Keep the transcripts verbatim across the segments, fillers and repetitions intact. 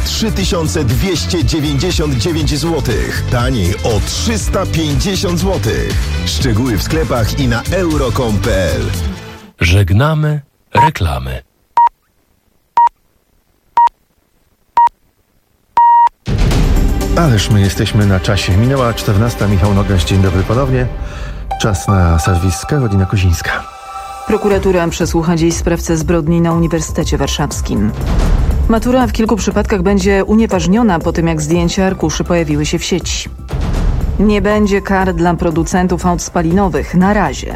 trzy tysiące dwieście dziewięćdziesiąt dziewięć złotych. Taniej o trzysta pięćdziesiąt złotych. Szczegóły w sklepach i na euro kropka com kropka p l. Żegnamy reklamy. Ależ my jesteśmy na czasie. Minęła czternasta. Michał Nogaś, dzień dobry ponownie. Czas na serwis Karolina Kozińska. Prokuratura przesłucha dziś sprawcę zbrodni na Uniwersytecie Warszawskim. Matura w kilku przypadkach będzie unieważniona po tym, jak zdjęcia arkuszy pojawiły się w sieci. Nie będzie kar dla producentów aut spalinowych. Na razie.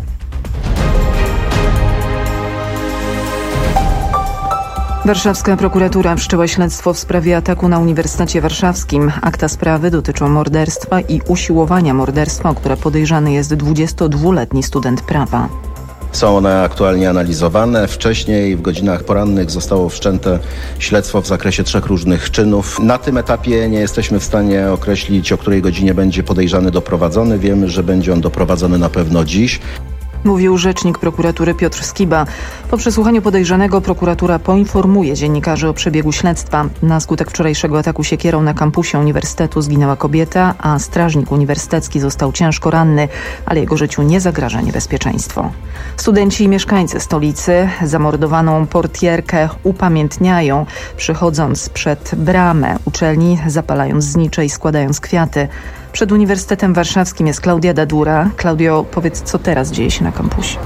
Warszawska prokuratura wszczęła śledztwo w sprawie ataku na Uniwersytecie Warszawskim. Akta sprawy dotyczą morderstwa i usiłowania morderstwa, o które podejrzany jest dwudziestodwuletni student prawa. Są one aktualnie analizowane. Wcześniej w godzinach porannych zostało wszczęte śledztwo w zakresie trzech różnych czynów. Na tym etapie nie jesteśmy w stanie określić, o której godzinie będzie podejrzany doprowadzony. Wiemy, że będzie on doprowadzony na pewno dziś. Mówił rzecznik prokuratury Piotr Skiba. Po przesłuchaniu podejrzanego prokuratura poinformuje dziennikarzy o przebiegu śledztwa. Na skutek wczorajszego ataku siekierą na kampusie uniwersytetu zginęła kobieta, a strażnik uniwersytecki został ciężko ranny, ale jego życiu nie zagraża niebezpieczeństwo. Studenci i mieszkańcy stolicy zamordowaną portierkę upamiętniają, przychodząc przed bramę uczelni, zapalając znicze i składając kwiaty. Przed Uniwersytetem Warszawskim jest Klaudia Dadura. Klaudio, powiedz, co teraz dzieje się na kampusie?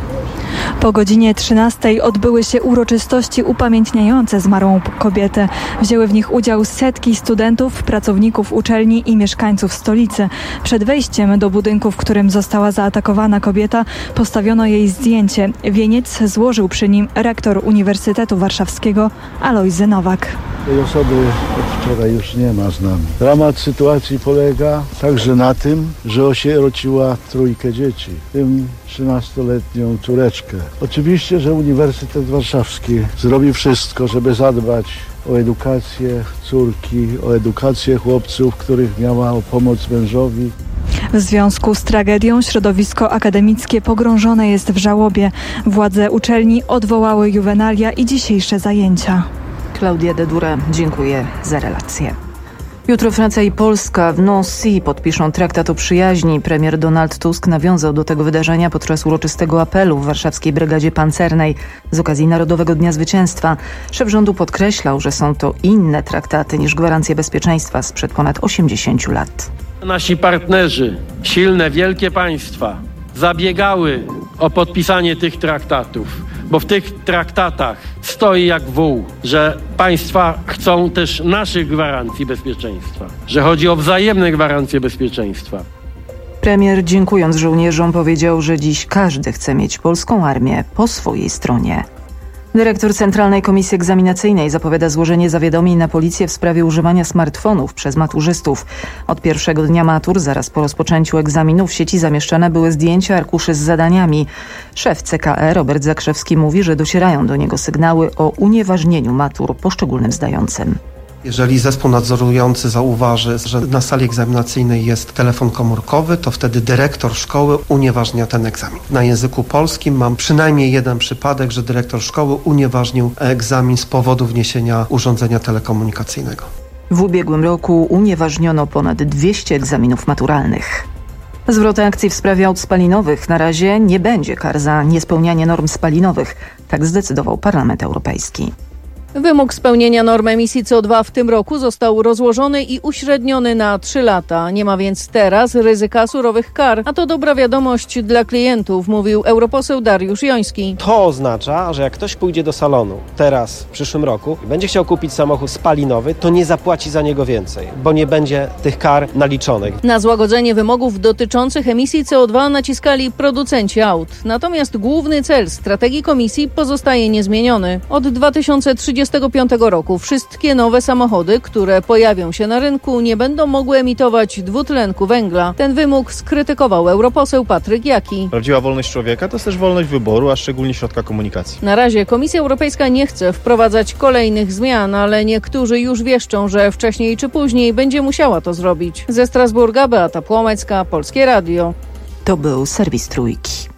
Po godzinie trzynastej odbyły się uroczystości upamiętniające zmarłą kobietę. Wzięły w nich udział setki studentów, pracowników uczelni i mieszkańców stolicy. Przed wejściem do budynku, w którym została zaatakowana kobieta, postawiono jej zdjęcie. Wieniec złożył przy nim rektor Uniwersytetu Warszawskiego Alojzy Nowak. Tej osoby od wczoraj już nie ma z nami. Dramat sytuacji polega także na tym, że osierociła trójkę dzieci, w tym trzynastoletnią córeczkę. Oczywiście, że Uniwersytet Warszawski zrobi wszystko, żeby zadbać o edukację córki, o edukację chłopców, których miała o pomoc mężowi. W związku z tragedią środowisko akademickie pogrążone jest w żałobie. Władze uczelni odwołały juwenalia i dzisiejsze zajęcia. Klaudia Dadura, dziękuję za relację. Jutro Francja i Polska w Nancy podpiszą traktat o przyjaźni. Premier Donald Tusk nawiązał do tego wydarzenia podczas uroczystego apelu w warszawskiej Brygadzie Pancernej z okazji Narodowego Dnia Zwycięstwa. Szef rządu podkreślał, że są to inne traktaty niż gwarancje bezpieczeństwa sprzed ponad osiemdziesięciu lat. Nasi partnerzy, silne, wielkie państwa, zabiegały o podpisanie tych traktatów, bo w tych traktatach stoi jak wół, że państwa chcą też naszych gwarancji bezpieczeństwa, że chodzi o wzajemne gwarancje bezpieczeństwa. Premier, dziękując żołnierzom, powiedział, że dziś każdy chce mieć polską armię po swojej stronie. Dyrektor Centralnej Komisji Egzaminacyjnej zapowiada złożenie zawiadomień na policję w sprawie używania smartfonów przez maturzystów. Od pierwszego dnia matur, zaraz po rozpoczęciu egzaminów, w sieci zamieszczane były zdjęcia arkuszy z zadaniami. Szef C K E Robert Zakrzewski mówi, że docierają do niego sygnały o unieważnieniu matur poszczególnym zdającym. Jeżeli zespół nadzorujący zauważy, że na sali egzaminacyjnej jest telefon komórkowy, to wtedy dyrektor szkoły unieważnia ten egzamin. Na języku polskim mam przynajmniej jeden przypadek, że dyrektor szkoły unieważnił egzamin z powodu wniesienia urządzenia telekomunikacyjnego. W ubiegłym roku unieważniono ponad dwieście egzaminów maturalnych. Zwrot akcji w sprawie aut spalinowych. Na razie nie będzie kar za niespełnianie norm spalinowych. Tak zdecydował Parlament Europejski. Wymóg spełnienia norm emisji C O dwa w tym roku został rozłożony i uśredniony na trzy lata. Nie ma więc teraz ryzyka surowych kar. A to dobra wiadomość dla klientów, mówił europoseł Dariusz Joński. To oznacza, że jak ktoś pójdzie do salonu teraz, w przyszłym roku i będzie chciał kupić samochód spalinowy, to nie zapłaci za niego więcej, bo nie będzie tych kar naliczonych. Na złagodzenie wymogów dotyczących emisji C O dwa naciskali producenci aut. Natomiast główny cel strategii komisji pozostaje niezmieniony. Od dwa tysiące trzydziestego piątego roku wszystkie nowe samochody, które pojawią się na rynku, nie będą mogły emitować dwutlenku węgla. Ten wymóg skrytykował europoseł Patryk Jaki. Prawdziwa wolność człowieka to jest też wolność wyboru, a szczególnie środka komunikacji. Na razie Komisja Europejska nie chce wprowadzać kolejnych zmian, ale niektórzy już wieszczą, że wcześniej czy później będzie musiała to zrobić. Ze Strasburga Beata Płomecka, Polskie Radio. To był serwis Trójki.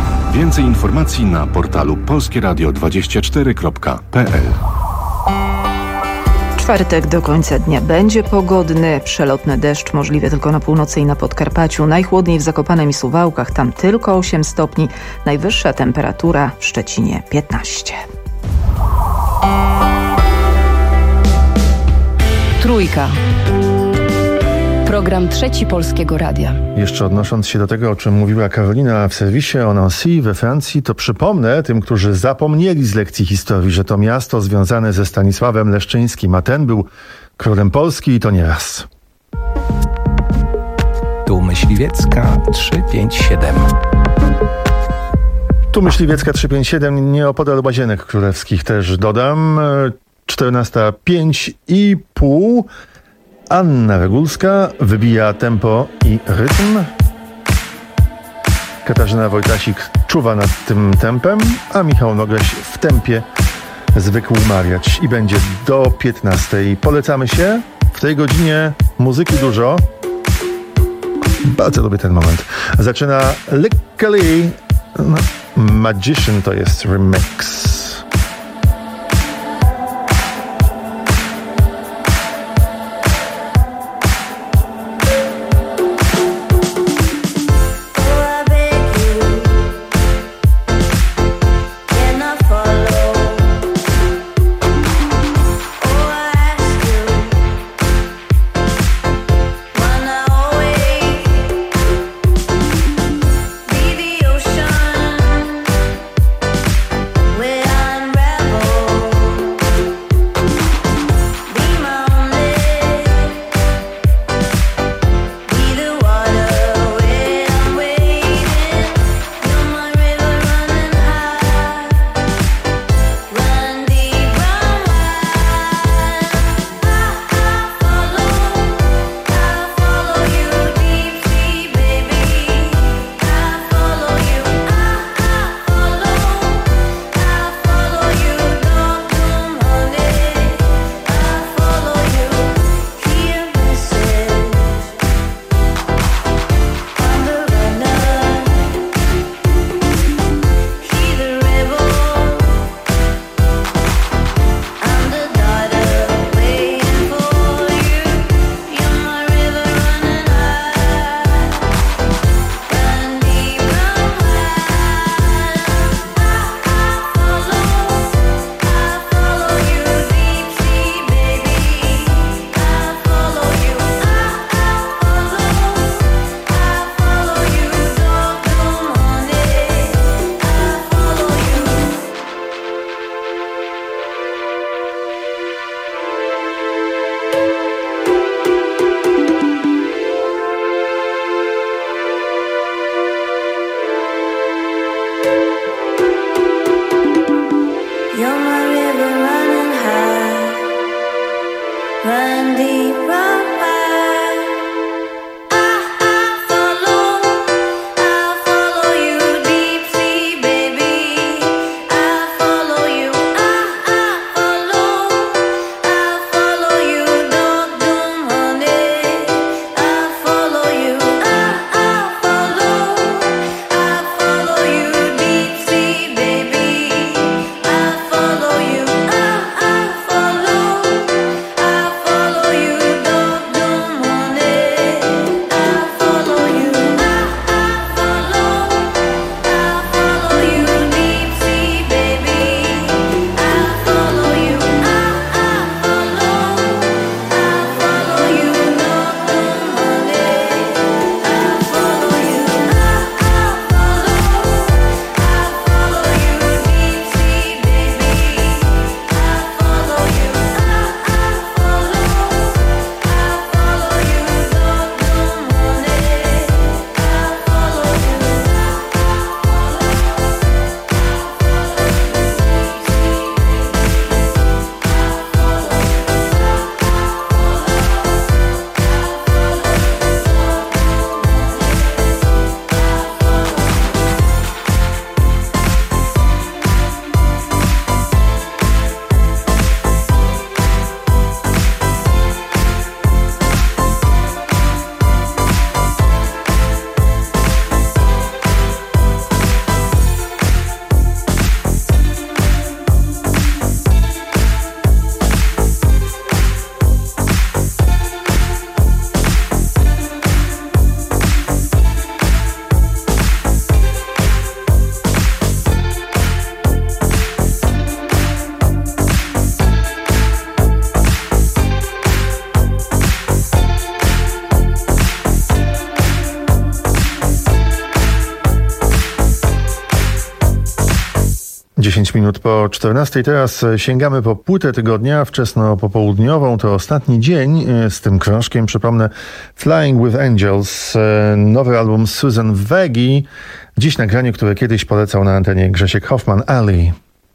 Więcej informacji na portalu polskieradio dwadzieścia cztery kropka p l. czwartek do końca dnia będzie pogodny, przelotny deszcz możliwy tylko na północy i na Podkarpaciu. Najchłodniej w Zakopanem i Suwałkach, tam tylko osiem stopni. Najwyższa temperatura w Szczecinie piętnaście. Trójka. Program Trzeci Polskiego Radia. Jeszcze odnosząc się do tego, o czym mówiła Karolina w serwisie o Nancy we Francji, to przypomnę tym, którzy zapomnieli z lekcji historii, że to miasto związane ze Stanisławem Leszczyńskim, a ten był królem Polski i to nie raz. Tu Myśliwiecka trzysta pięćdziesiąt siedem. Tu Myśliwiecka trzysta pięćdziesiąt siedem, nieopodal Łazienek Królewskich też dodam. czternasta pięć i pół. Anna Regulska wybija tempo i rytm. Katarzyna Wojtasik czuwa nad tym tempem, a Michał Nogaś w tempie zwykł mawiać. I będzie do piętnastej. Polecamy się. W tej godzinie muzyki dużo. Bardzo lubię ten moment. Zaczyna Lickily. No, Magician to jest remix. Ocean, where I pięć minut po czternastej. Teraz sięgamy po płytę tygodnia, wczesno popołudniową. To ostatni dzień z tym krążkiem. Przypomnę, Flying with Angels, nowy album Susan Wegi. Dziś nagranie, które kiedyś polecał na antenie Grzesiek Hoffman, Ali.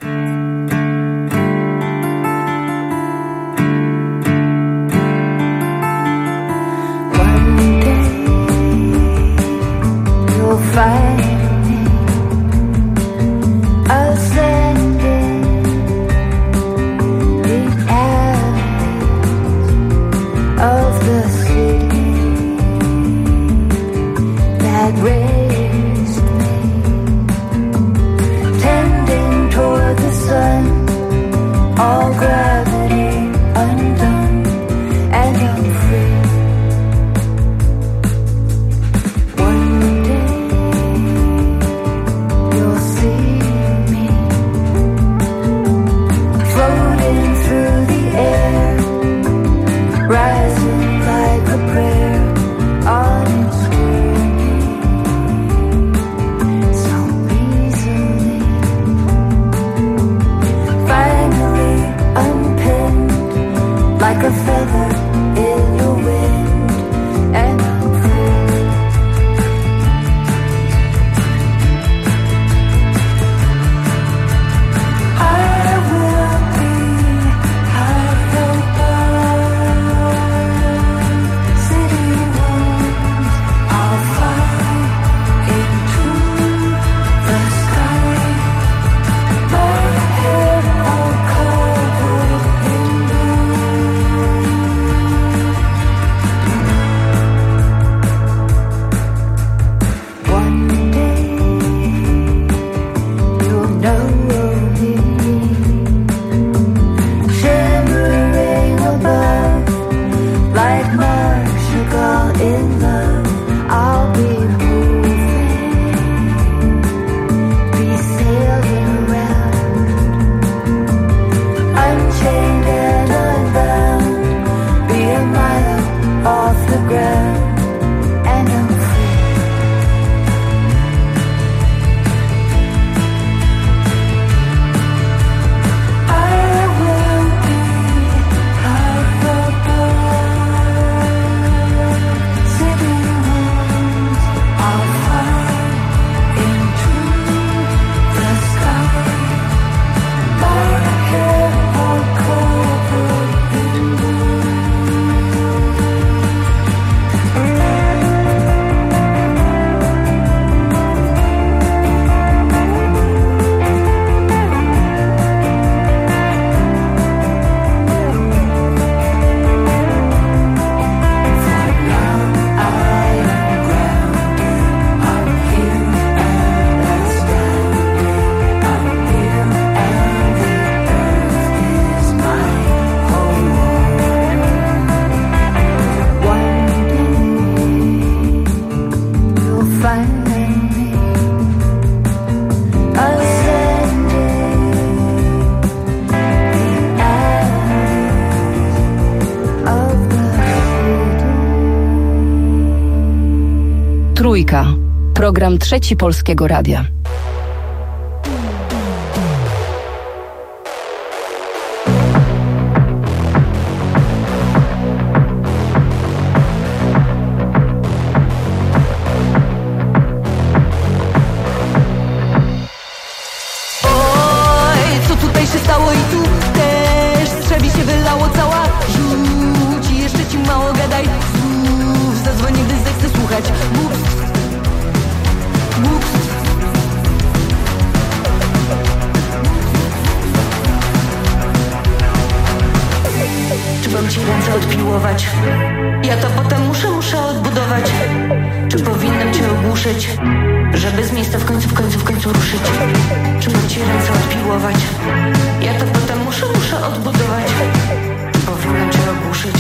Trójka. Program Trzeci Polskiego Radia. Ja to potem muszę, muszę odbudować. Czy powinnam cię ogłuszyć, żeby z miejsca w końcu, w końcu, w końcu ruszyć? Czy mam ci ręce odpiłować? Ja to potem muszę, muszę odbudować. Czy powinnam cię ogłuszyć?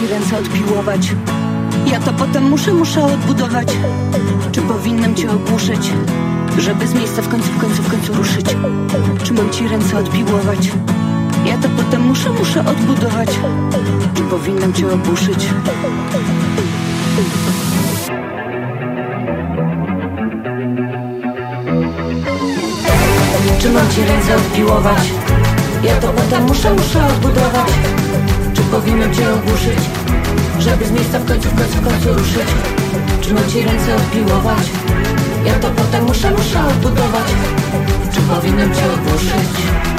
ci ręce odpiłować? Ja to potem muszę, muszę odbudować. Czy powinnam cię ogłuszyć, żeby z miejsca w końcu, w końcu, w końcu ruszyć? Czy mam ci ręce odpiłować? Ja to potem muszę, muszę odbudować. Czy powinnam cię ogłuszyć? Czy mam ci ręce odpiłować? Ja to potem muszę, muszę odbudować. Czy powinnam cię ogłuszyć, żeby z miejsca w końcu, w końcu, w końcu ruszyć? Czy mam ci ręce odpiłować? Ja to potem muszę, muszę odbudować. Czy powinnam cię ogłuszyć?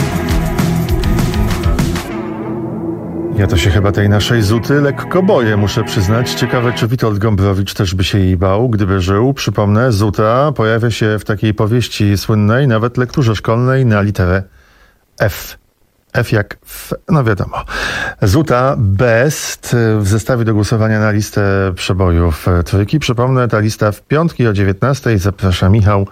Ja to się chyba tej naszej Zuty lekko boję, muszę przyznać. Ciekawe, czy Witold Gombrowicz też by się jej bał, gdyby żył. Przypomnę, Zuta pojawia się w takiej powieści słynnej, nawet lekturze szkolnej, na literę F. F jak F, no wiadomo. Zuta Best w zestawie do głosowania na listę przebojów trójki. Przypomnę, ta lista w piątki o dziewiętnastej. Zaprasza Michał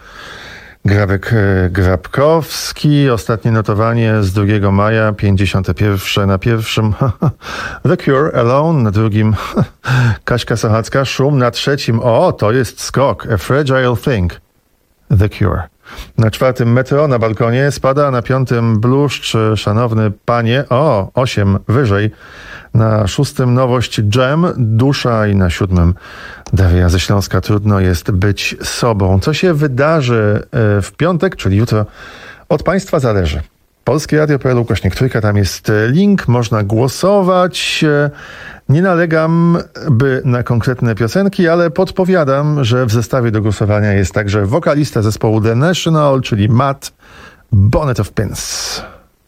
Grabek-Grabkowski. Ostatnie notowanie z drugiego maja, pięćdziesiąte pierwsze na pierwszym The Cure, Alone, na drugim Kaśka Sochacka, Szum, na trzecim, o, to jest skok, A Fragile Thing, The Cure. Na czwartym Metro na balkonie spada, na piątym Bluszcz, Szanowny Panie, o, osiem wyżej. Na szóstym nowość Jam, Dusza i na siódmym Daria ze Śląska, Trudno jest być sobą. Co się wydarzy w piątek, czyli jutro, od Państwa zależy. Polskie Radio kropka p l ukośnik trójka, tam jest link, można głosować. Nie nalegam, by na konkretne piosenki, ale podpowiadam, że w zestawie do głosowania jest także wokalista zespołu The National, czyli Matt Bonnet of Pins.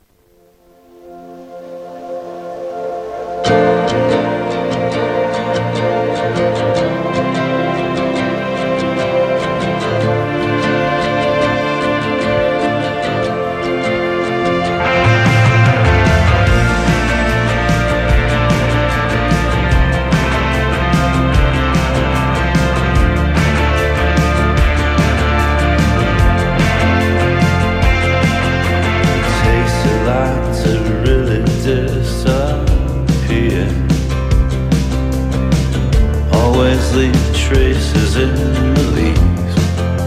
Traces in the leaves.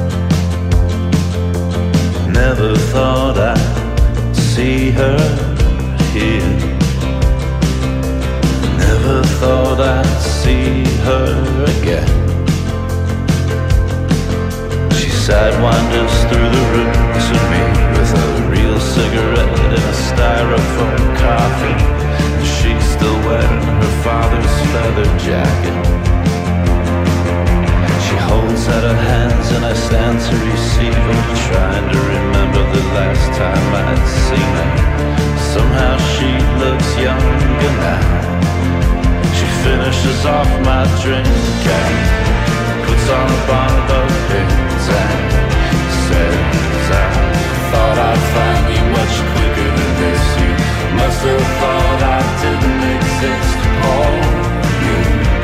Never thought I'd see her here. Never thought I'd see her again. She sidewinders through the rooms with me, with a real cigarette and a styrofoam coffee. She's still wearing her father's leather jacket. Holds out her hands and I stand to receive her, trying to remember the last time I'd seen her. Somehow she looks younger now. She finishes off my drink and puts on a bonnet of pins and says, I thought I'd find you much quicker than this. You must have thought I didn't exist. Oh, you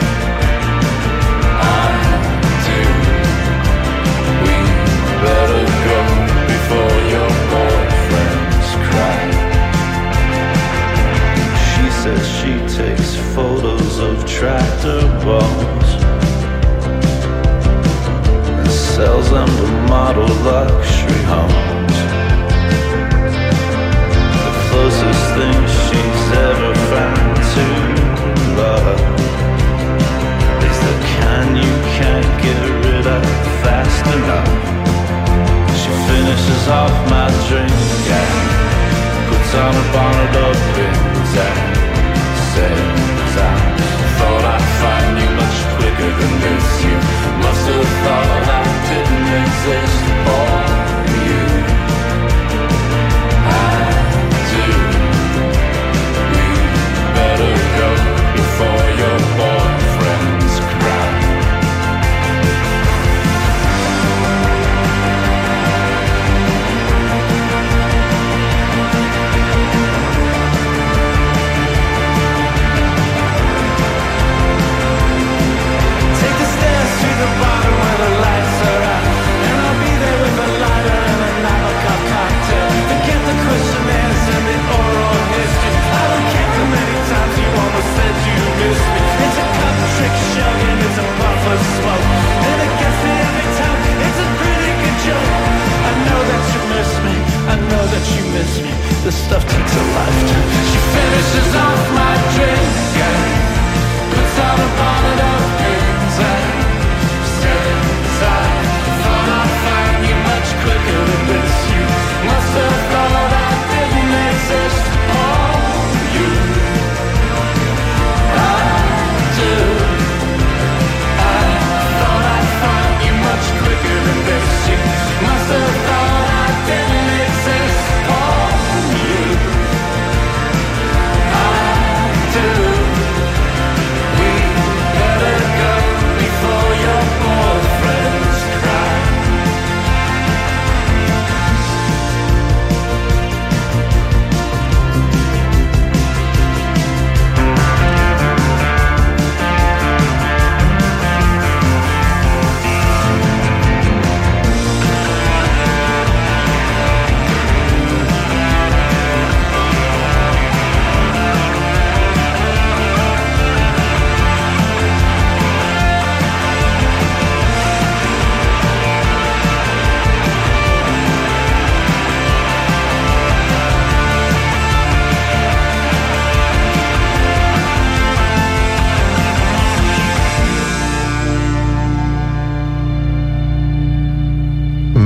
better go before your boyfriends cry. She says she takes photos of tractor balls and sells them to model luxury homes. The closest thing she's ever found to love is the kind you can't get rid of fast enough. Finishes off my drink and puts on a bonnet of pins and says, I thought I'd find you much quicker than this. You must have thought I didn't exist for you. I do. We better go before your boyfriends cry.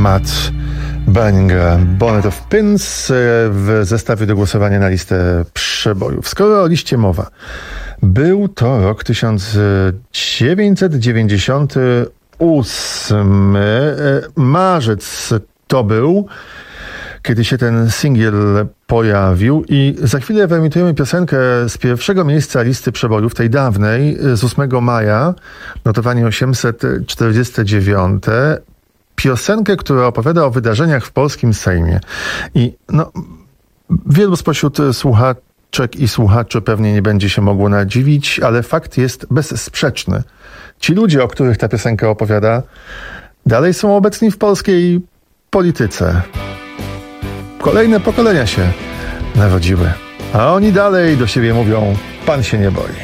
Matt Berninger, Bonnet of Pins w zestawie do głosowania na listę przebojów. Skoro o liście mowa, był to rok tysiąc dziewięćset dziewięćdziesiąty ósmy, marzec to był, kiedy się ten singiel pojawił i za chwilę wyemitujemy piosenkę z pierwszego miejsca listy przebojów, tej dawnej, z ósmego maja, notowanie osiemset czterdzieste dziewiąte. Piosenkę, która opowiada o wydarzeniach w polskim Sejmie. I no, wielu spośród słuchaczek i słuchaczy pewnie nie będzie się mogło nadziwić, ale fakt jest bezsprzeczny. Ci ludzie, o których ta piosenka opowiada, dalej są obecni w polskiej polityce. Kolejne pokolenia się narodziły, a oni dalej do siebie mówią: pan się nie boi.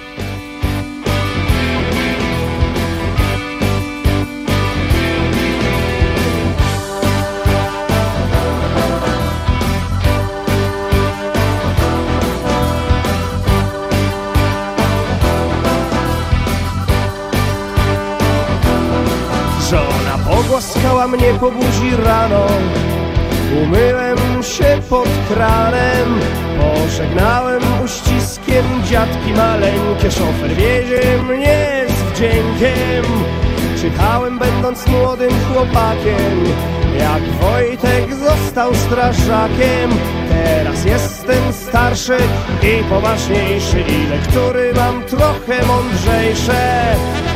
Żona pogłaskała mnie po buzi rano, umyłem się pod kranem, pożegnałem uściskiem dziadki maleńkie, szofer wiezie mnie z wdziękiem. Czytałem, będąc młodym chłopakiem, jak Wojtek został strażakiem. Teraz jestem starszy i poważniejszy i lektury mam trochę mądrzejsze.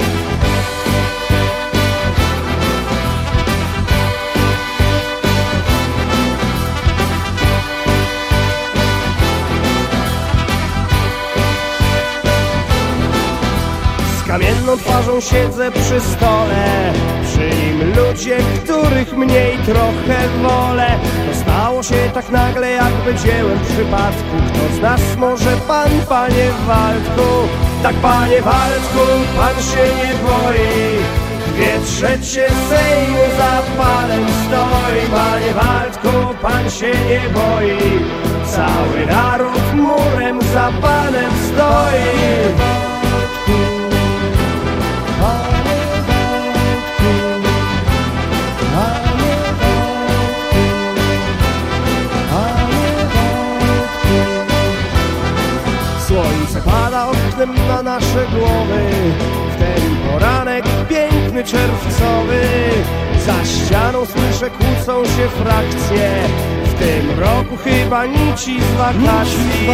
Kamienną twarzą siedzę przy stole, przy nim ludzie, których mniej trochę wolę. To stało się tak nagle, jakby dziełem przypadku. Kto z nas może pan, panie Waldku? Tak, panie Waldku, pan się nie boi. Dwie trzecie Sejmu za panem stoi. Panie Waldku, pan się nie boi. Cały naród murem za panem stoi. Słońce pada oknem na nasze głowy, w ten poranek piękny czerwcowy. Za ścianą słyszę, kłócą się frakcje, w tym roku chyba nici z wakacji.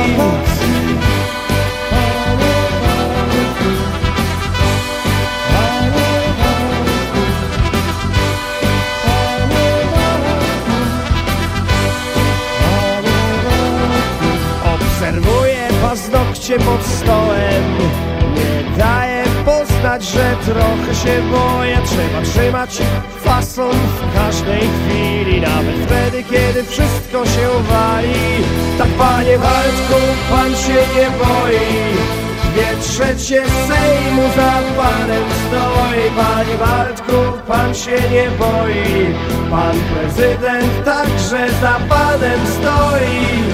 Obserwuję paznokcie pod stołem, nie daję poznać, że trochę się boję. Trzeba trzymać fason w każdej chwili, nawet wtedy, kiedy wszystko się wali. Tak, panie Waldku, pan się nie boi. Dwie trzecie Sejmu za panem stoi. Panie Waldku, pan się nie boi. Pan prezydent także za panem stoi.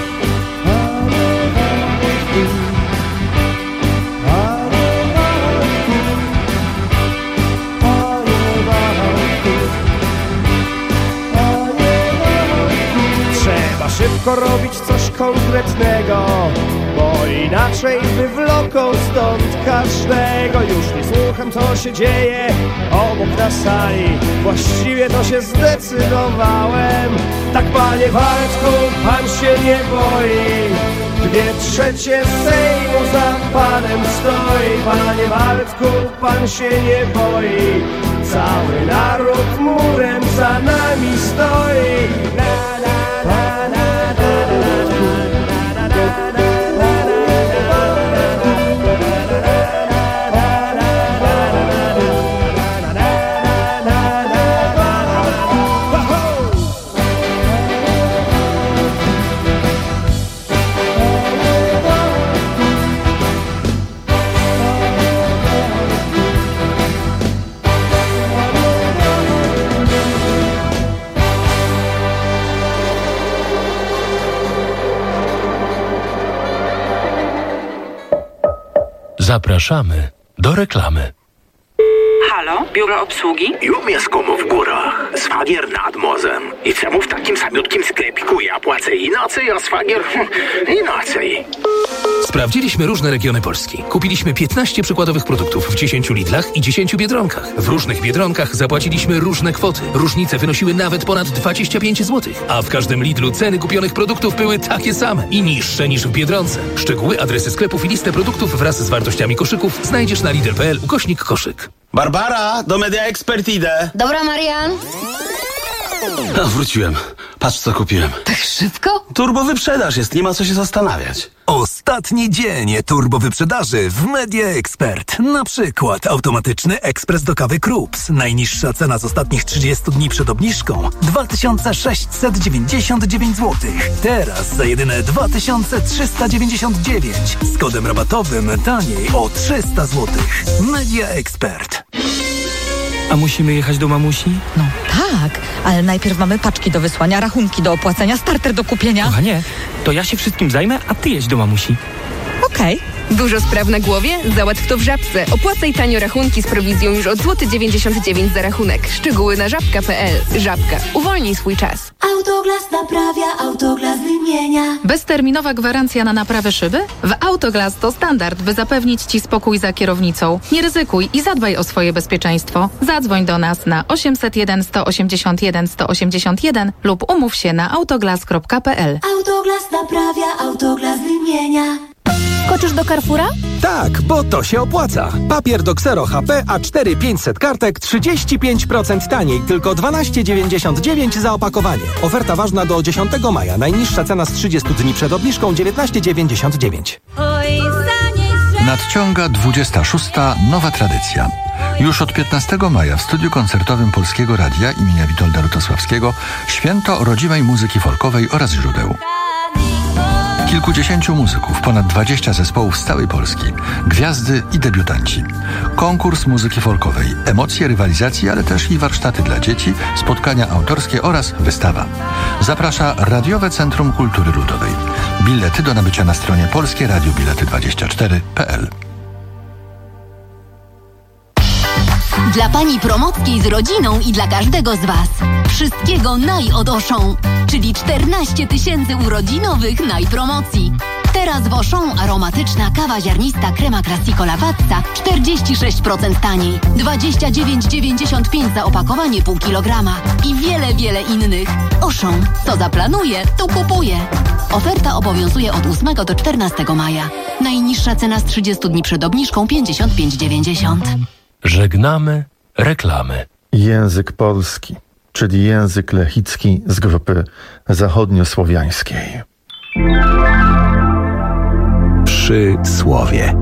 Trzeba szybko robić coś konkretnego, bo inaczej wywloką stąd każdego. Już nie słucham, co się dzieje obok na sali, właściwie to się zdecydowałem. Tak, panie Waldku, pan się nie boi. Dwie trzecie Sejmu za panem stoi. Panie Waldku, pan się nie boi. Cały naród murem za nami stoi. Na, na, na, na, Zapraszamy do reklamy. Halo? Halo, biuro obsługi? Jum jest komu w górach, szwagier nad morzem. I czemu w takim samiutkim sklepiku ja płacę inaczej, a szwagier inaczej? Sprawdziliśmy różne regiony Polski. Kupiliśmy piętnaście przykładowych produktów w dziesięciu Lidlach i dziesięciu Biedronkach. W różnych Biedronkach zapłaciliśmy różne kwoty. Różnice wynosiły nawet ponad dwadzieścia pięć złotych. A w każdym Lidlu ceny kupionych produktów były takie same i niższe niż w Biedronce. Szczegóły, adresy sklepów i listę produktów wraz z wartościami koszyków znajdziesz na lidl kropka p l ukośnik koszyk. Barbara, do Media Expert idę. Dobra, Marian. A, wróciłem. Patrz, co kupiłem. Tak szybko? Turbo wyprzedaż jest, nie ma co się zastanawiać. Ostatni dzień turbo wyprzedaży w Media Expert. Na przykład automatyczny ekspres do kawy Krups. Najniższa cena z ostatnich trzydziestu dni przed obniżką dwa tysiące sześćset dziewięćdziesiąt dziewięć złotych. Teraz za jedyne dwa tysiące trzysta dziewięćdziesiąt dziewięć. Z kodem rabatowym taniej o trzysta złotych. Media Expert. A musimy jechać do mamusi? No tak, ale najpierw mamy paczki do wysłania, rachunki do opłacenia, starter do kupienia. Kochanie, to ja się wszystkim zajmę, a ty jedź do mamusi. Okej. Okay. Dużo spraw na głowie? Załatw to w Żabce. Opłacaj tanio rachunki z prowizją już od złoty dziewięćdziesiąt dziewięć za rachunek. Szczegóły na żabka kropka p l. Żabka. Uwolnij swój czas. Autoglas naprawia, Autoglas wymienia. Bezterminowa gwarancja na naprawę szyby? W Autoglas to standard, by zapewnić Ci spokój za kierownicą. Nie ryzykuj i zadbaj o swoje bezpieczeństwo. Zadzwoń do nas na osiemset jeden sto osiemdziesiąt jeden sto osiemdziesiąt jeden lub umów się na autoglas kropka p l. Autoglas naprawia, Autoglas wymienia. Skoczysz do Carrefoura? Tak, bo to się opłaca. Papier do Xero H P A cztery pięćset kartek trzydzieści pięć procent taniej, tylko dwanaście dziewięćdziesiąt dziewięć za opakowanie. Oferta ważna do dziesiątego maja. Najniższa cena z trzydziestu dni przed obniżką dziewiętnaście dziewięćdziesiąt dziewięć. Nadciąga dwudziesta szósta nowa tradycja. Już od piętnastego maja w studiu koncertowym Polskiego Radia imienia Witolda Lutosławskiego święto rodzimej muzyki folkowej oraz źródeł. Kilkudziesięciu muzyków, ponad dwadzieścia zespołów z całej Polski, gwiazdy i debiutanci. Konkurs muzyki folkowej, emocje rywalizacji, ale też i warsztaty dla dzieci, spotkania autorskie oraz wystawa. Zaprasza Radiowe Centrum Kultury Ludowej. Bilety do nabycia na stronie polskie radio bilety dwadzieścia cztery kropka p l. Dla pani Promockiej z rodziną i dla każdego z Was. Wszystkiego naj od Auchan, czyli czternaście tysięcy urodzinowych najpromocji. Teraz w Auchan aromatyczna kawa ziarnista Crema Classico Lavazza czterdzieści sześć procent taniej. dwadzieścia dziewięć dziewięćdziesiąt pięć za opakowanie pół kilograma. I wiele, wiele innych. Auchan. Co zaplanuje, to kupuje. Oferta obowiązuje od ósmego do czternastego maja. Najniższa cena z trzydziestu dni przed obniżką pięćdziesiąt pięć dziewięćdziesiąt. Żegnamy reklamy. Język polski, czyli język lechicki z grupy zachodniosłowiańskiej. Przysłowie.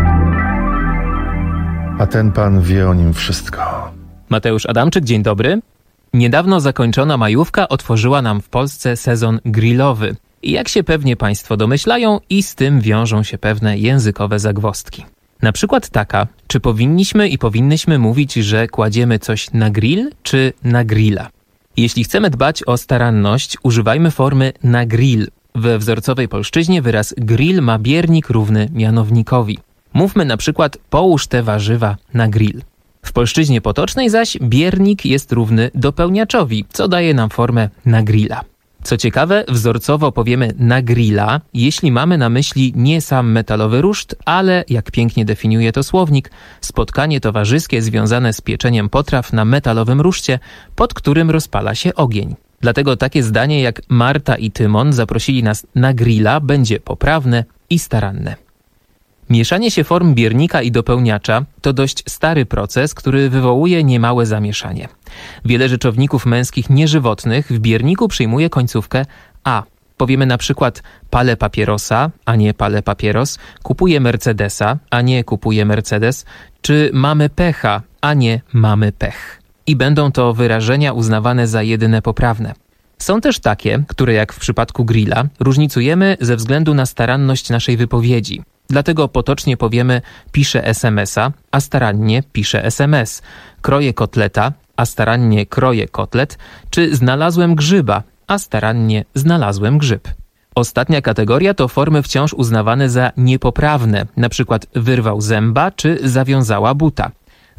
A ten pan wie o nim wszystko. Mateusz Adamczyk, dzień dobry. Niedawno zakończona majówka otworzyła nam w Polsce sezon grillowy. I jak się pewnie Państwo domyślają, i z tym wiążą się pewne językowe zagwozdki. Na przykład taka, czy powinniśmy i powinnyśmy mówić, że kładziemy coś na grill, czy na grilla? Jeśli chcemy dbać o staranność, używajmy formy na grill. We wzorcowej polszczyźnie wyraz grill ma biernik równy mianownikowi. Mówmy na przykład połóż te warzywa na grill. W polszczyźnie potocznej zaś biernik jest równy dopełniaczowi, co daje nam formę na grilla. Co ciekawe, wzorcowo powiemy na grilla, jeśli mamy na myśli nie sam metalowy ruszt, ale, jak pięknie definiuje to słownik, spotkanie towarzyskie związane z pieczeniem potraw na metalowym ruszcie, pod którym rozpala się ogień. Dlatego takie zdanie jak Marta i Tymon zaprosili nas na grilla będzie poprawne i staranne. Mieszanie się form biernika i dopełniacza to dość stary proces, który wywołuje niemałe zamieszanie. Wiele rzeczowników męskich nieżywotnych w bierniku przyjmuje końcówkę a. Powiemy na przykład palę papierosa, a nie palę papieros, kupuję Mercedesa, a nie kupuję Mercedes, czy mamy pecha, a nie mamy pech. I będą to wyrażenia uznawane za jedyne poprawne. Są też takie, które jak w przypadku grilla różnicujemy ze względu na staranność naszej wypowiedzi. Dlatego potocznie powiemy piszę es em es a, a starannie piszę es em es. Kroję kotleta, a starannie kroję kotlet. Czy znalazłem grzyba, a starannie znalazłem grzyb. Ostatnia kategoria to formy wciąż uznawane za niepoprawne, na przykład wyrwał zęba czy zawiązała buta.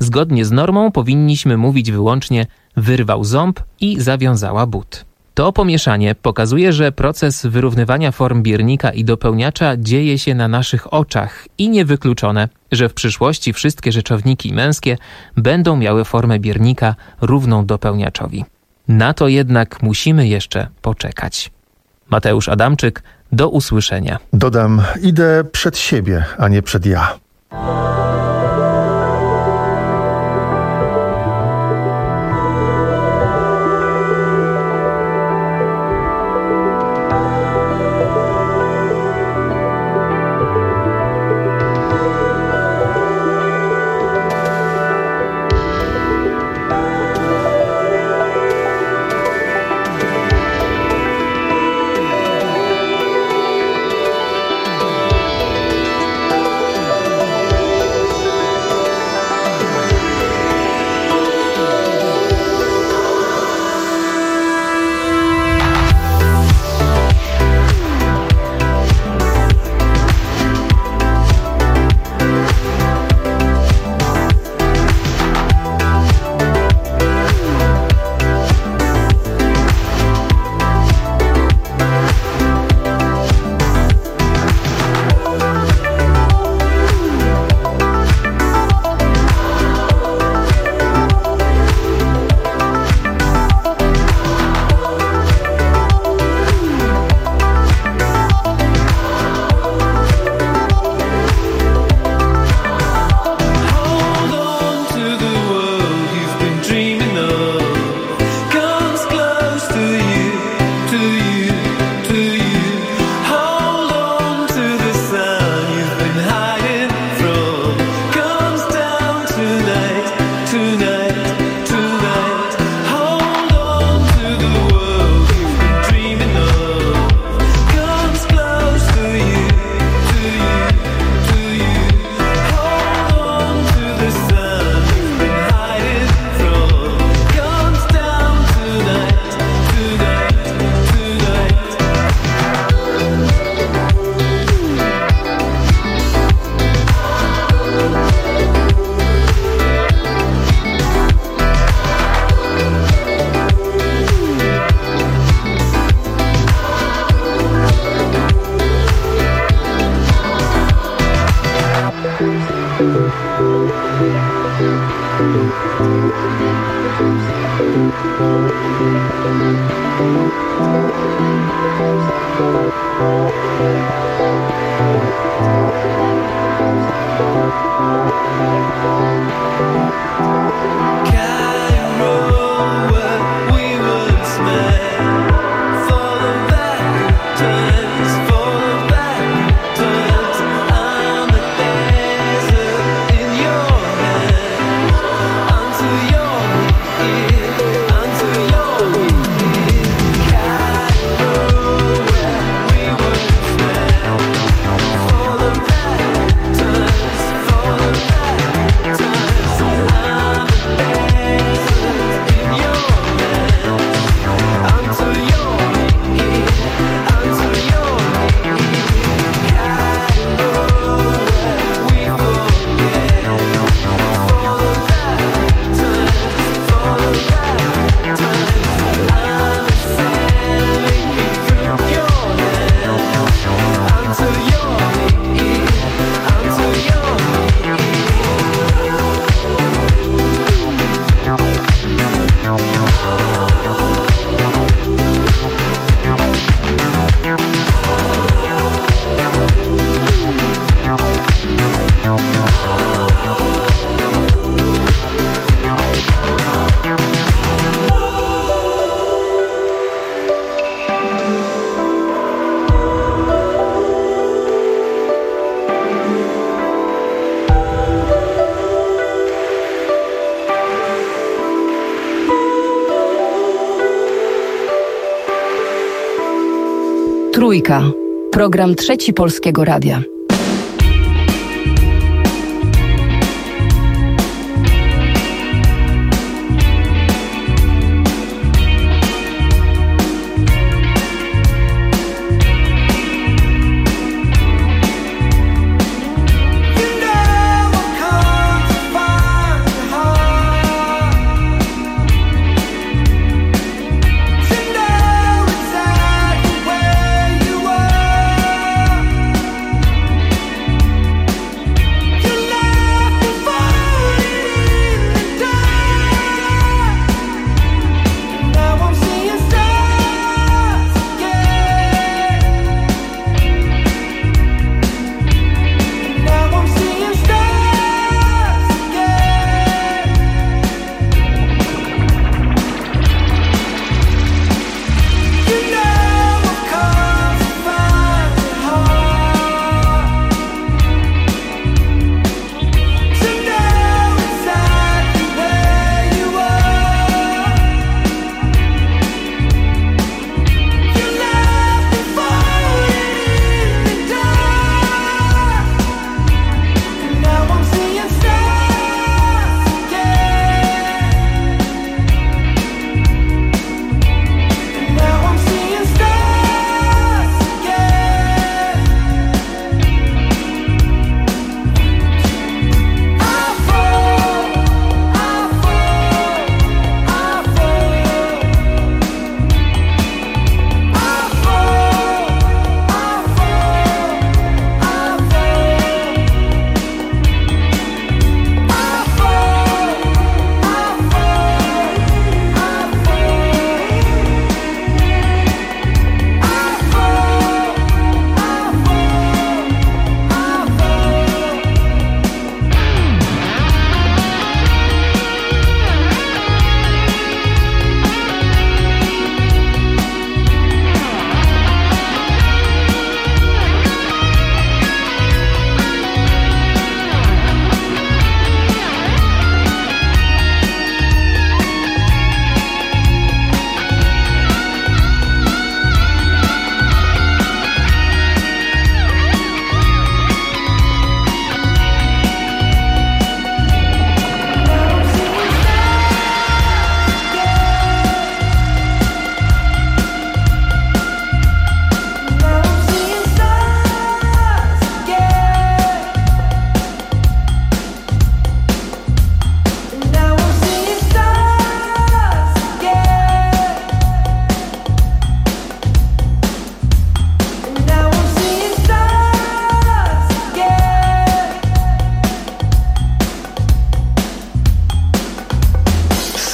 Zgodnie z normą powinniśmy mówić wyłącznie wyrwał ząb i zawiązała but. To pomieszanie pokazuje, że proces wyrównywania form biernika i dopełniacza dzieje się na naszych oczach i niewykluczone, że w przyszłości wszystkie rzeczowniki męskie będą miały formę biernika równą dopełniaczowi. Na to jednak musimy jeszcze poczekać. Mateusz Adamczyk, do usłyszenia. Dodam, idę przed siebie, a nie przed ja. Trójka. Program Trzeci Polskiego Radia. You know I've come to find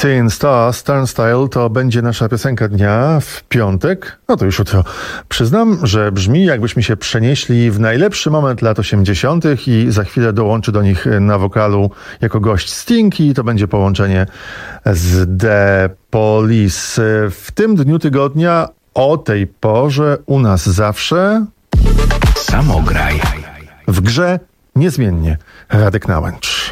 Seeing Stars, Turnstile to będzie nasza piosenka dnia w piątek. No to już jutro. Przyznam, że brzmi, jakbyśmy się przenieśli w najlepszy moment lat osiemdziesiątych i za chwilę dołączy do nich na wokalu jako gość Sting i to będzie połączenie z The Police. W tym dniu tygodnia o tej porze u nas zawsze Samograj. W grze niezmiennie Radek Nałęcz.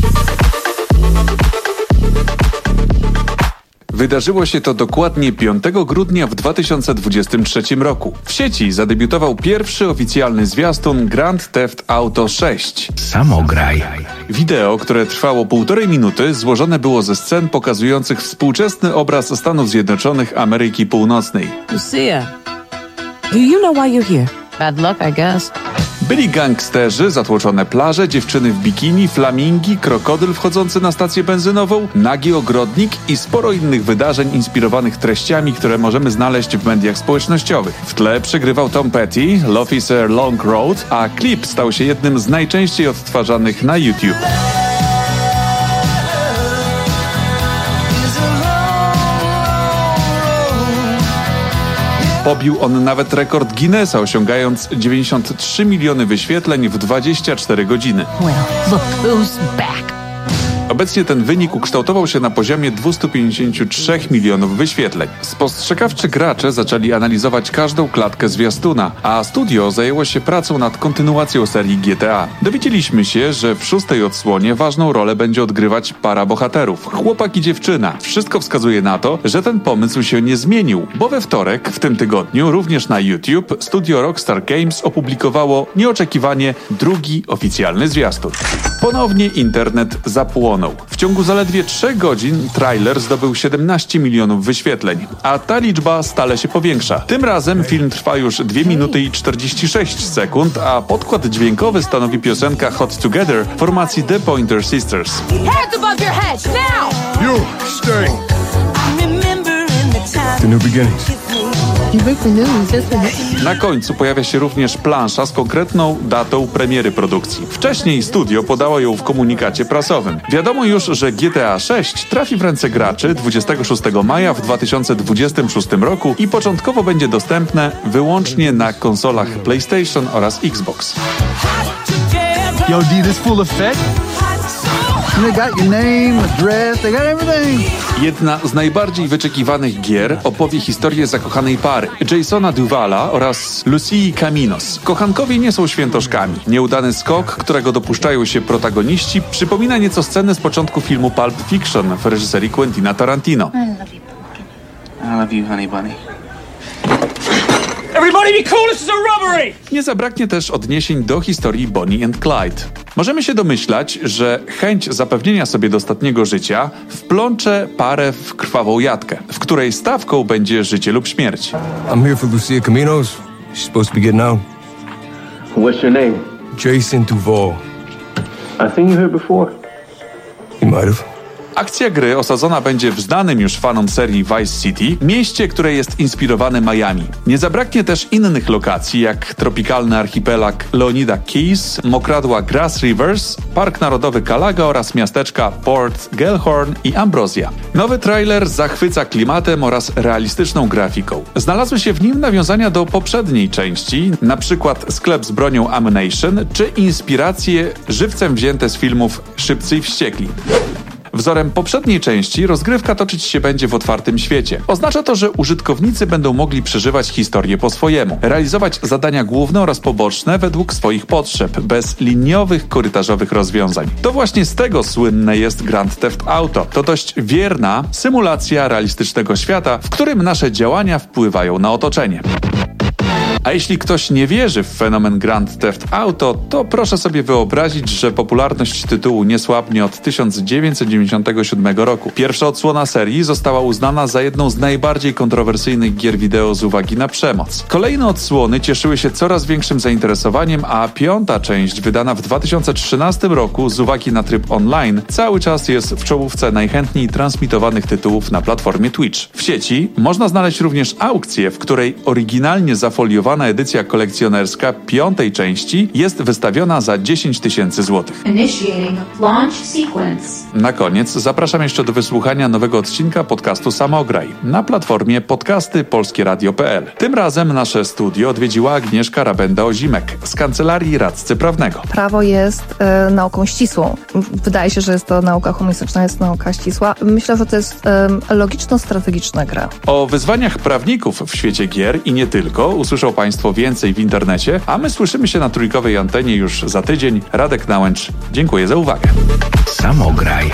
Wydarzyło się to dokładnie piątego grudnia w dwa tysiące dwudziestym trzecim roku. W sieci zadebiutował pierwszy oficjalny zwiastun Grand Theft Auto sześć. Samograj. Wideo, które trwało półtorej minuty, złożone było ze scen pokazujących współczesny obraz Stanów Zjednoczonych Ameryki Północnej. Lucia, do you know why you're here? Bad luck, I guess. Byli gangsterzy, zatłoczone plaże, dziewczyny w bikini, flamingi, krokodyl wchodzący na stację benzynową, nagi ogrodnik i sporo innych wydarzeń inspirowanych treściami, które możemy znaleźć w mediach społecznościowych. W tle przegrywał Tom Petty, Love is a Long Road, a klip stał się jednym z najczęściej odtwarzanych na YouTube. Pobił on nawet rekord Guinnessa, osiągając dziewięćdziesiąt trzy miliony wyświetleń w dwadzieścia cztery godziny. Well, look who's back. Obecnie ten wynik ukształtował się na poziomie dwieście pięćdziesiąt trzy milionów wyświetleń. Spostrzegawczy gracze zaczęli analizować każdą klatkę zwiastuna, a studio zajęło się pracą nad kontynuacją serii G T A. Dowiedzieliśmy się, że w szóstej odsłonie ważną rolę będzie odgrywać para bohaterów, chłopak i dziewczyna. Wszystko wskazuje na to, że ten pomysł się nie zmienił, bo we wtorek w tym tygodniu również na YouTube studio Rockstar Games opublikowało nieoczekiwanie drugi oficjalny zwiastun. Ponownie internet zapłonął. W ciągu zaledwie trzech godzin trailer zdobył siedemnaście milionów wyświetleń, a ta liczba stale się powiększa. Tym razem film trwa już dwie minuty i czterdzieści sześć sekund, a podkład dźwiękowy stanowi piosenka Hot Together formacji The Pointer Sisters. Hands above your head, now! You, stay! The new beginnings. Na końcu pojawia się również plansza z konkretną datą premiery produkcji. Wcześniej studio podało ją w komunikacie prasowym. Wiadomo już, że G T A sześć trafi w ręce graczy dwudziestego szóstego maja w dwa tysiące dwudziestym szóstym roku i początkowo będzie dostępne wyłącznie na konsolach PlayStation oraz Xbox. Yo, D, this full effect? They got your name, address, they got everything. Jedna z najbardziej wyczekiwanych gier opowie historię zakochanej pary Jasona Duvala oraz Lucii Caminos. Kochankowie nie są świętoszkami. Nieudany skok, którego dopuszczają się protagoniści, przypomina nieco scenę z początku filmu Pulp Fiction w reżyserii Quentina Tarantino. I love you, pumpkin. I love you, honey bunny. Everybody be cool, this is a robbery! Nie zabraknie też odniesień do historii Bonnie and Clyde. Możemy się domyślać, że chęć zapewnienia sobie dostatniego życia wplącze parę w krwawą jatkę, w której stawką będzie życie lub śmierć. I'm here for Lucia Caminos. She's supposed to be getting out. What's your name? Jason Duval. I've seen you here before. You might have. Akcja gry osadzona będzie w znanym już fanom serii Vice City, mieście, które jest inspirowane Miami. Nie zabraknie też innych lokacji, jak tropikalny archipelag Leonida Keys, mokradła Grass Rivers, Park Narodowy Calaga oraz miasteczka Port Gellhorn i Ambrosia. Nowy trailer zachwyca klimatem oraz realistyczną grafiką. Znalazły się w nim nawiązania do poprzedniej części, na przykład sklep z bronią Ammunition, czy inspiracje żywcem wzięte z filmów Szybcy i Wściekli. Wzorem poprzedniej części rozgrywka toczyć się będzie w otwartym świecie. Oznacza to, że użytkownicy będą mogli przeżywać historię po swojemu, realizować zadania główne oraz poboczne według swoich potrzeb, bez liniowych, korytarzowych rozwiązań. To właśnie z tego słynne jest Grand Theft Auto. To dość wierna symulacja realistycznego świata, w którym nasze działania wpływają na otoczenie. A jeśli ktoś nie wierzy w fenomen Grand Theft Auto, to proszę sobie wyobrazić, że popularność tytułu nie słabnie od tysiąc dziewięćset dziewięćdziesiątego siódmego roku. Pierwsza odsłona serii została uznana za jedną z najbardziej kontrowersyjnych gier wideo z uwagi na przemoc. Kolejne odsłony cieszyły się coraz większym zainteresowaniem, a piąta część, wydana w dwa tysiące trzynastym roku z uwagi na tryb online, cały czas jest w czołówce najchętniej transmitowanych tytułów na platformie Twitch. W sieci można znaleźć również aukcję, w której oryginalnie zafoliowane limitowana edycja kolekcjonerska piątej części jest wystawiona za dziesięć tysięcy złotych. Initiating launch sequence. Na koniec zapraszam jeszcze do wysłuchania nowego odcinka podcastu Samograj na platformie podcasty polskie radio kropka p l. Tym razem nasze studio odwiedziła Agnieszka Rabenda-Ozimek z Kancelarii Radcy Prawnego. Prawo jest e, nauką ścisłą. Wydaje się, że jest to nauka humanistyczna, jest nauka ścisła. Myślę, że to jest e, logiczno-strategiczna gra. O wyzwaniach prawników w świecie gier i nie tylko usłyszą Państwo więcej w internecie, a my słyszymy się na trójkowej antenie już za tydzień. Radek Nałęcz, dziękuję za uwagę. Samograj.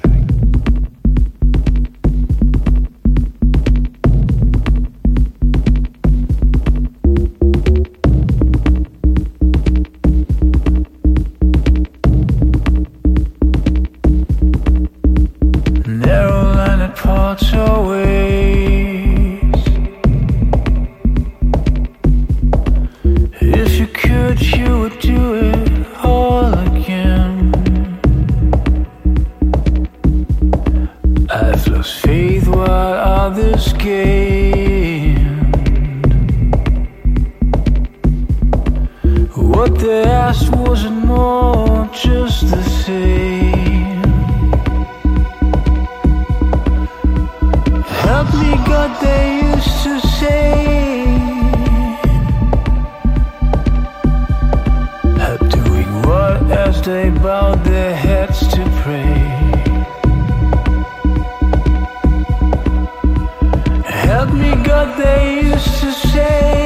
What they asked wasn't more, just the same. Help me God, they used to say. Help doing what as they bowed their heads to pray. Help me God, they used to say.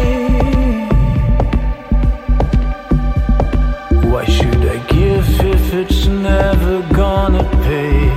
Why should I give if it's never gonna pay?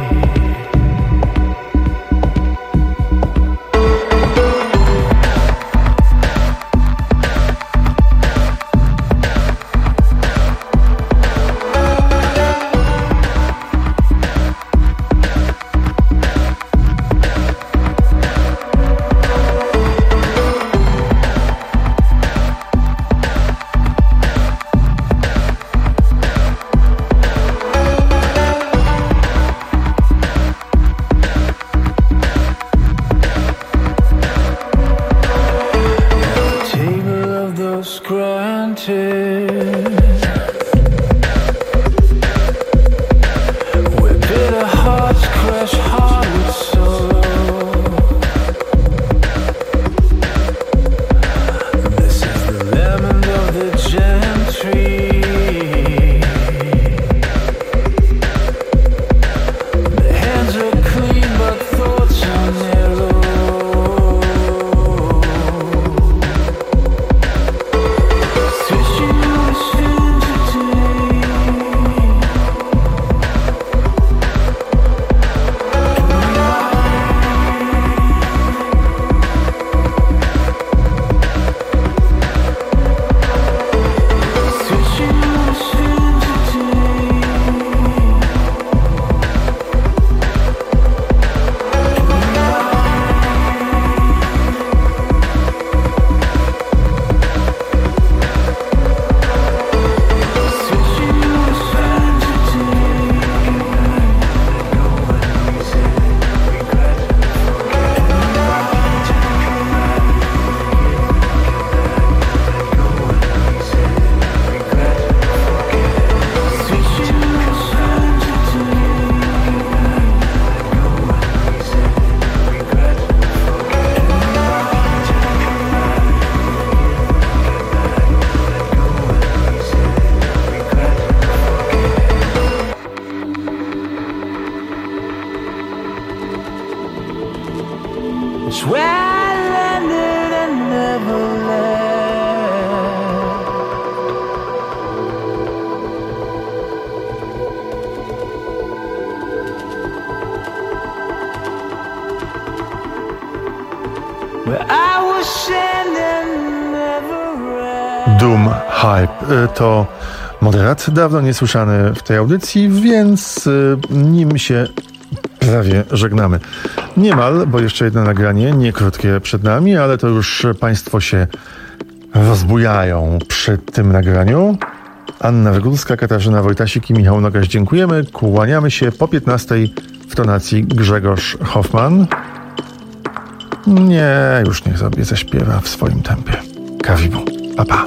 Doom Hype to moderat dawno niesłyszany w tej audycji, więc nim się prawie żegnamy. Niemal, bo jeszcze jedno nagranie, nie krótkie przed nami, ale to już Państwo się rozbujają przy tym nagraniu. Anna Wygórska, Katarzyna Wojtasik i Michał Nogaś, dziękujemy. Kłaniamy się po piętnastej w tonacji Grzegorz Hoffman. Nie, już niech sobie zaśpiewa w swoim tempie. Kawibu. Pa, pa.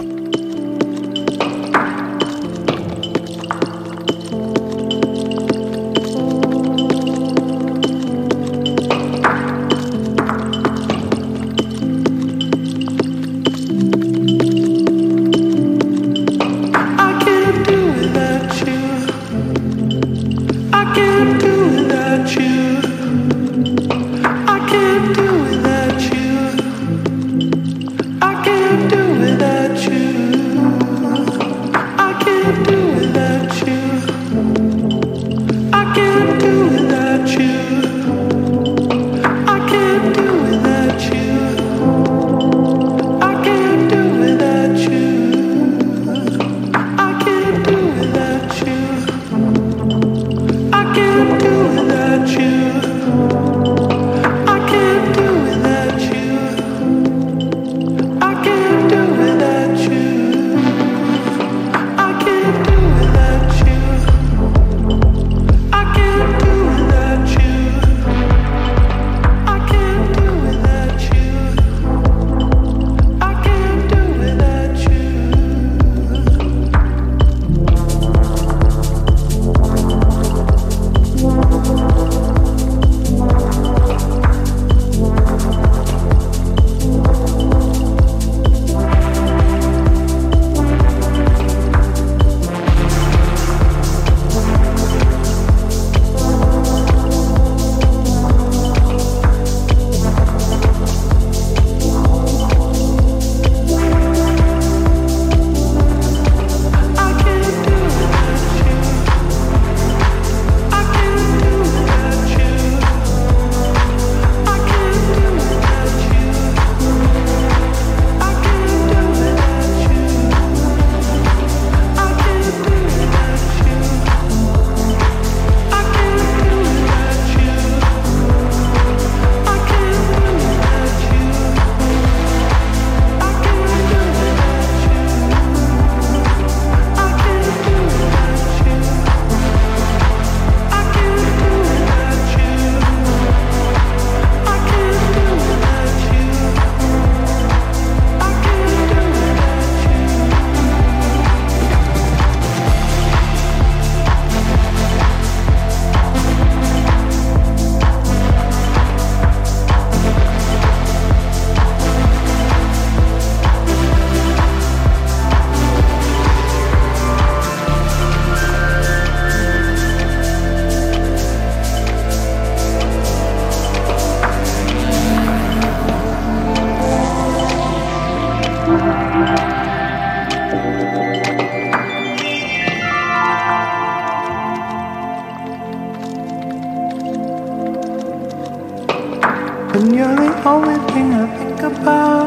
And you're the only thing I think about.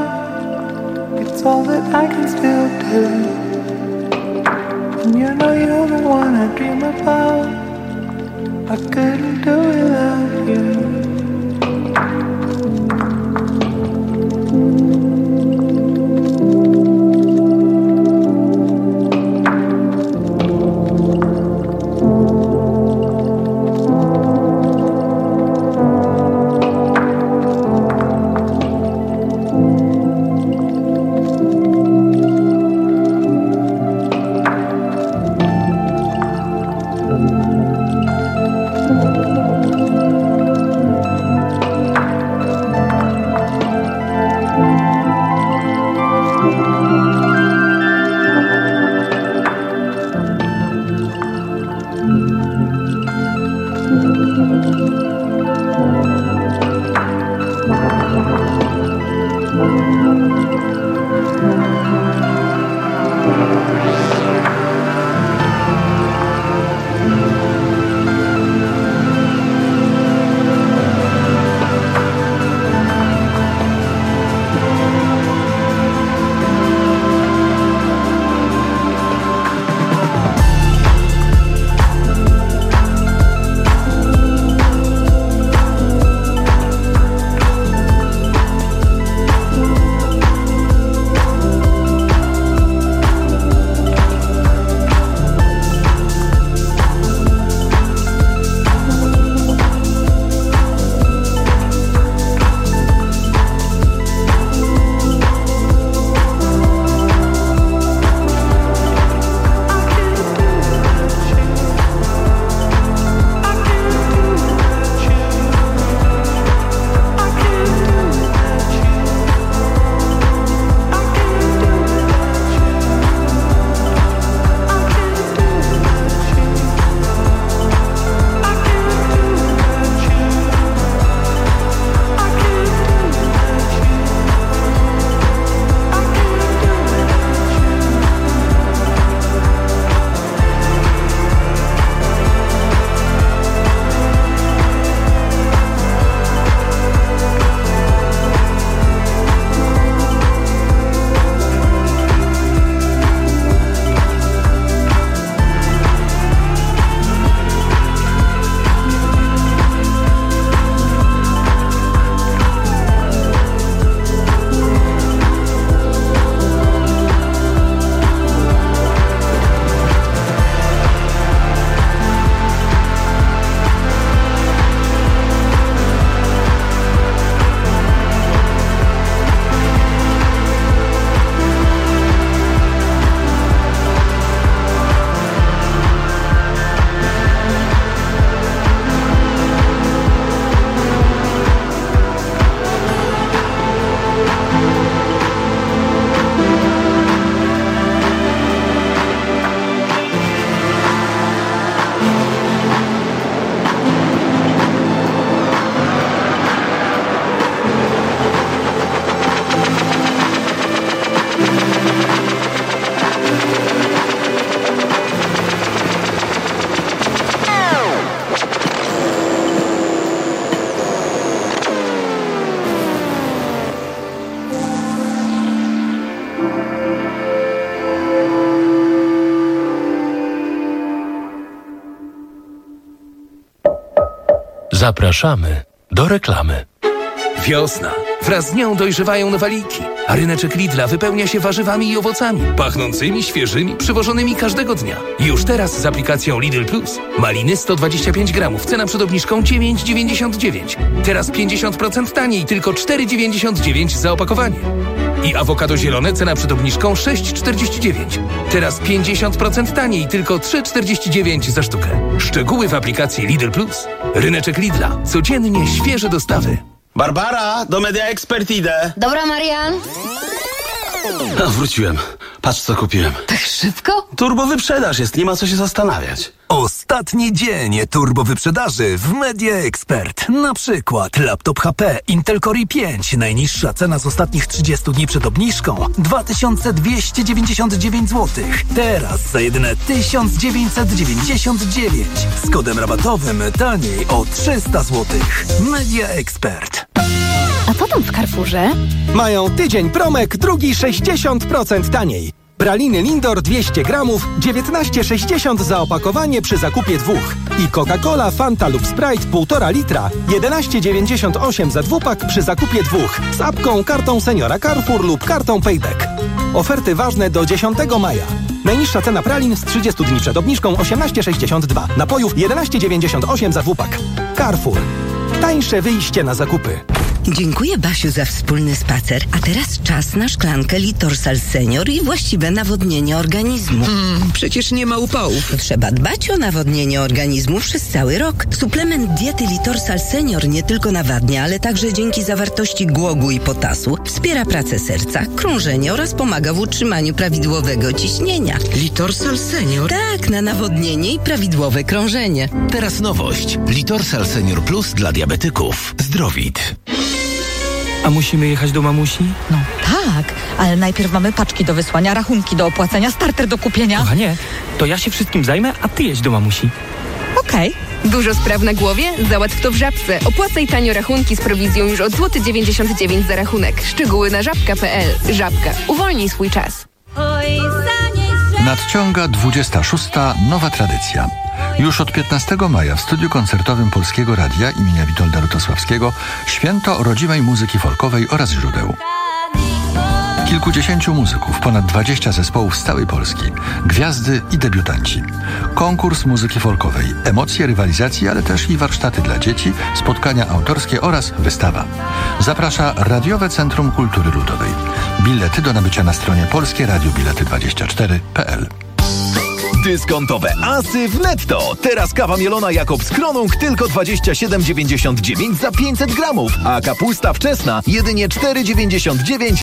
It's all that I can still do. And you know you're the one I dream about. I couldn't do without you. Zapraszamy do reklamy. Wiosna. Wraz z nią dojrzewają nowaliki, a ryneczek Lidla wypełnia się warzywami i owocami, pachnącymi, świeżymi, przywożonymi każdego dnia. Już teraz z aplikacją Lidl Plus. Maliny sto dwadzieścia pięć gramów, cena przed obniżką dziewięć dziewięćdziesiąt dziewięć. Teraz pięćdziesiąt procent taniej, tylko cztery dziewięćdziesiąt dziewięć za opakowanie. I awokado zielone, cena przed obniżką sześć czterdzieści dziewięć. Teraz pięćdziesiąt procent taniej, tylko trzy czterdzieści dziewięć za sztukę. Szczegóły w aplikacji Lidl Plus. Ryneczek Lidla. Codziennie świeże dostawy. Barbara, do Media Expert idę. Dobra, Marian. A, wróciłem. Patrz, co kupiłem. Tak szybko? Turbo wyprzedaż jest, nie ma co się zastanawiać. Ostatni dzień turbo wyprzedaży w Media Expert. Na przykład laptop H P Intel Core i pięć. Najniższa cena z ostatnich trzydziestu dni przed obniżką dwa tysiące dwieście dziewięćdziesiąt dziewięć złotych. Teraz za jedyne tysiąc dziewięćset dziewięćdziesiąt dziewięć. Z kodem rabatowym taniej o trzysta złotych. Media Expert. A co tam w Carrefourze? Mają tydzień promek, drugi sześćdziesiąt procent taniej. Praliny Lindor dwieście gramów, dziewiętnaście sześćdziesiąt za opakowanie przy zakupie dwóch. I Coca-Cola, Fanta lub Sprite półtora litra, jedenaście dziewięćdziesiąt osiem za dwupak przy zakupie dwóch. Z apką, kartą seniora Carrefour lub kartą Payback. Oferty ważne do dziesiątego maja. Najniższa cena pralin z trzydziestu dni przed obniżką osiemnaście sześćdziesiąt dwa. Napojów jedenaście dziewięćdziesiąt osiem za dwupak. Carrefour. Tańsze wyjście na zakupy. Dziękuję, Basiu, za wspólny spacer. A teraz czas na szklankę Litorsal Senior i właściwe nawodnienie organizmu. Mm, przecież nie ma upałów. Trzeba dbać o nawodnienie organizmu przez cały rok. Suplement diety Litorsal Senior nie tylko nawadnia, ale także dzięki zawartości głogu i potasu wspiera pracę serca, krążenie oraz pomaga w utrzymaniu prawidłowego ciśnienia. Litorsal Senior? Tak, na nawodnienie i prawidłowe krążenie. Teraz nowość. Litorsal Senior Plus dla diabetyków. Zdrowit. A musimy jechać do mamusi? No tak, ale najpierw mamy paczki do wysłania, rachunki do opłacenia, starter do kupienia. Kochanie, to ja się wszystkim zajmę, a ty jedź do mamusi. Okej. Okay. Dużo spraw na głowie? Załatw to w Żabce. Opłacaj tanio rachunki z prowizją już od złoty dziewięćdziesiąt dziewięć za rachunek. Szczegóły na żabka kropka p l. Żabka. Uwolnij swój czas. Nadciąga dwudziesta szósta nowa tradycja. Już od piętnastego maja w studiu koncertowym Polskiego Radia imienia Witolda Lutosławskiego święto rodzimej muzyki folkowej oraz źródeł. Kilkudziesięciu muzyków, ponad dwadzieścia zespołów z całej Polski, gwiazdy i debiutanci. Konkurs muzyki folkowej, emocje rywalizacji, ale też i warsztaty dla dzieci, spotkania autorskie oraz wystawa. Zaprasza Radiowe Centrum Kultury Ludowej. Bilety do nabycia na stronie polskie radio bilety dwadzieścia cztery kropka p l. Dyskontowe asy w Netto. Teraz kawa mielona Jakobs Kronung tylko dwadzieścia siedem dziewięćdziesiąt dziewięć za pięćset gramów, a kapusta wczesna jedynie cztery dziewięćdziesiąt dziewięć